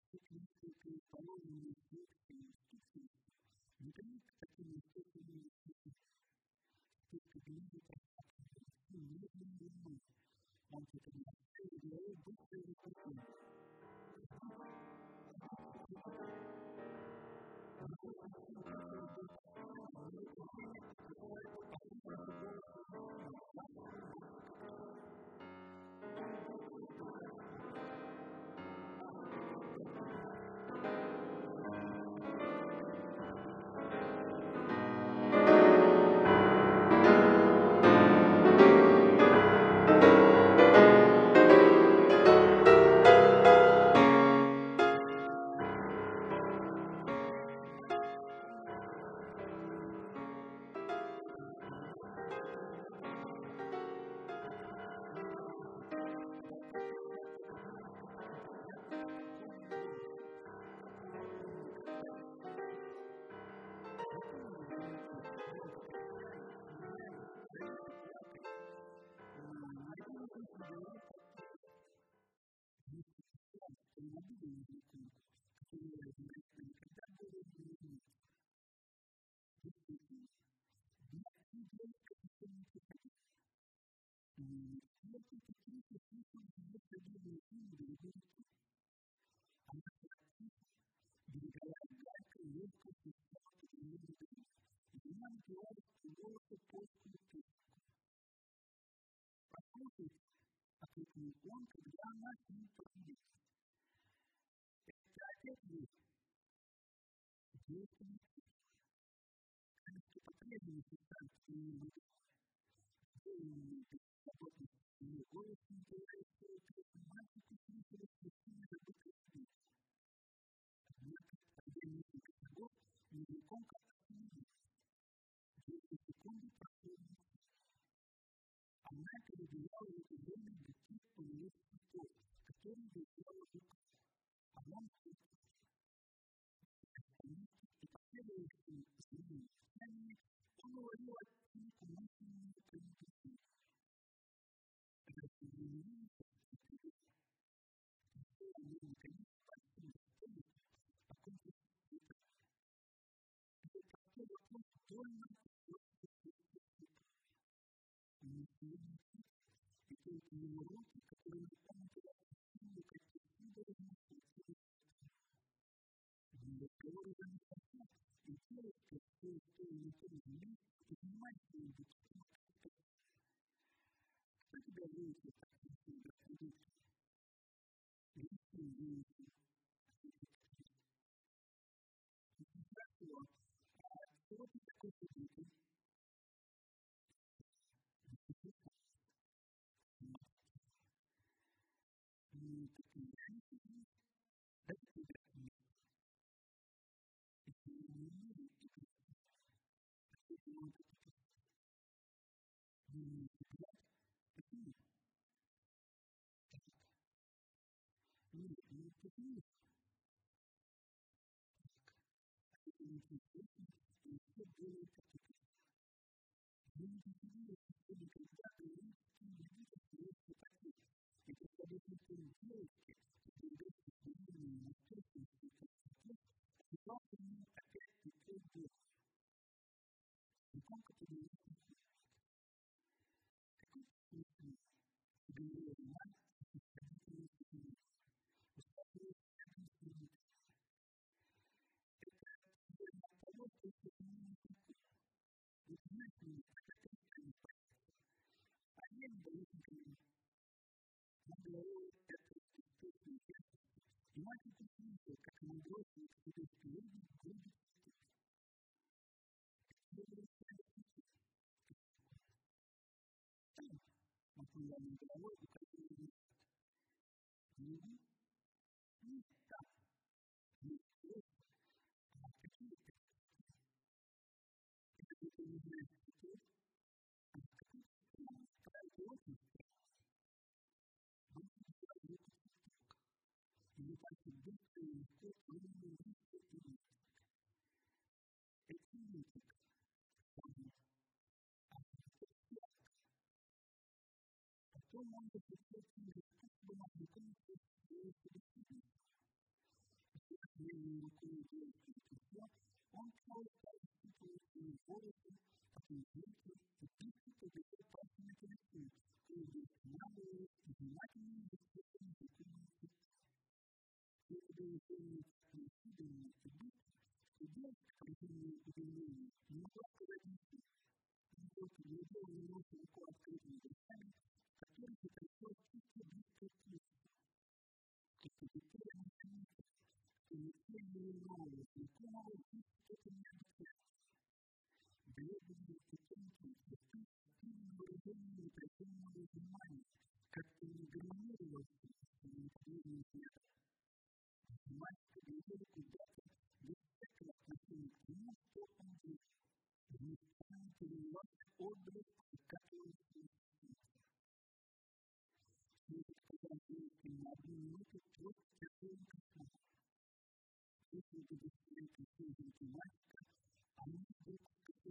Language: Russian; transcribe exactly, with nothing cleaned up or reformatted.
технические положения инструкции, инструкции, наконец, такими инструкциями, что кабинеты просматривают медленно, он теперь делает быстрое решение. Он, когда она с ним поделится. Это опять есть. Деятельность. Конечно, по-прежнему считают, что не будет. Деятельность. И голос не говорит, что это мальчики слышали, что сильно работает свет. Однако, один несколько шагов, языком как-то не видит. Десять секунды прошло. Она перебивала это время детей по университету, который выезжала в Украину. А он и последующие изменения, он говорил о том, что мысленные принципы. Это изменение, что они наконец спасибо в таком случае. Это такой вопрос, кто нам это не уроки, которые мы помните, что какие-то виды для кого это не спасет, и тело, что все или то земли, и понимать, что это кто тебя выучит, так что тебя придет. Если выучит, хорошо, а что ты такой победитель? И такие шутки, это тебя нет. Это не будет, это это не будет. И тебя такие. Нет, не такие. Это не такие, и все делают такие. Мы не такие, что никогда не видим, не видим, что это такие. И когда вы это делаете, то вы видите, на что это такие. И завтра мы опять такие делаем. И как это делать? Какой смысл? Говорю, мать, родители, родители. Успокоить, родители. Это верно того, что это не такое. Вы знаете, это не так. А я не даю никому. Я говорю, это история. И мать это видела, как она бросила к себе впереди, вглубь. Я говорю, материальной головой, и которые не видят, не так, не все, а какие-то. Это это не знает, что это, а какая-то очень очень человек. И не так и быстро, и легко, и не легко, и не это не так. Потом он захотел через способом объяснить, что это временем рукой девушки на плечо, он просто ощупывает ее волосы, окружение, и пишет, подойдет пальцами к лицу, и высматривает внимательно высоким закрытым. Если вы неожиданно идут, то девушка, по ее удивлению, не могла сказать ничего. И только глядел на него широко открытыми глазами, которых и пришло чувство близкое к чувству. Только теперь она заметила, что лицо ее нового, знакомого, есть что-то необычайное. Бледные и тонкие черты, сильное выражение напряженного внимания, как-то не гармонировало с ее неподвижным взглядом. Мальчик глядел куда-то, без всякого отношения к тому, что он делает. Внезапно переливался отблеск выкатывающего света. Свет показал девушке на одну минуту просто тяжелым кошмаром. Если бы быстрее присутствовал мальчика, она вдруг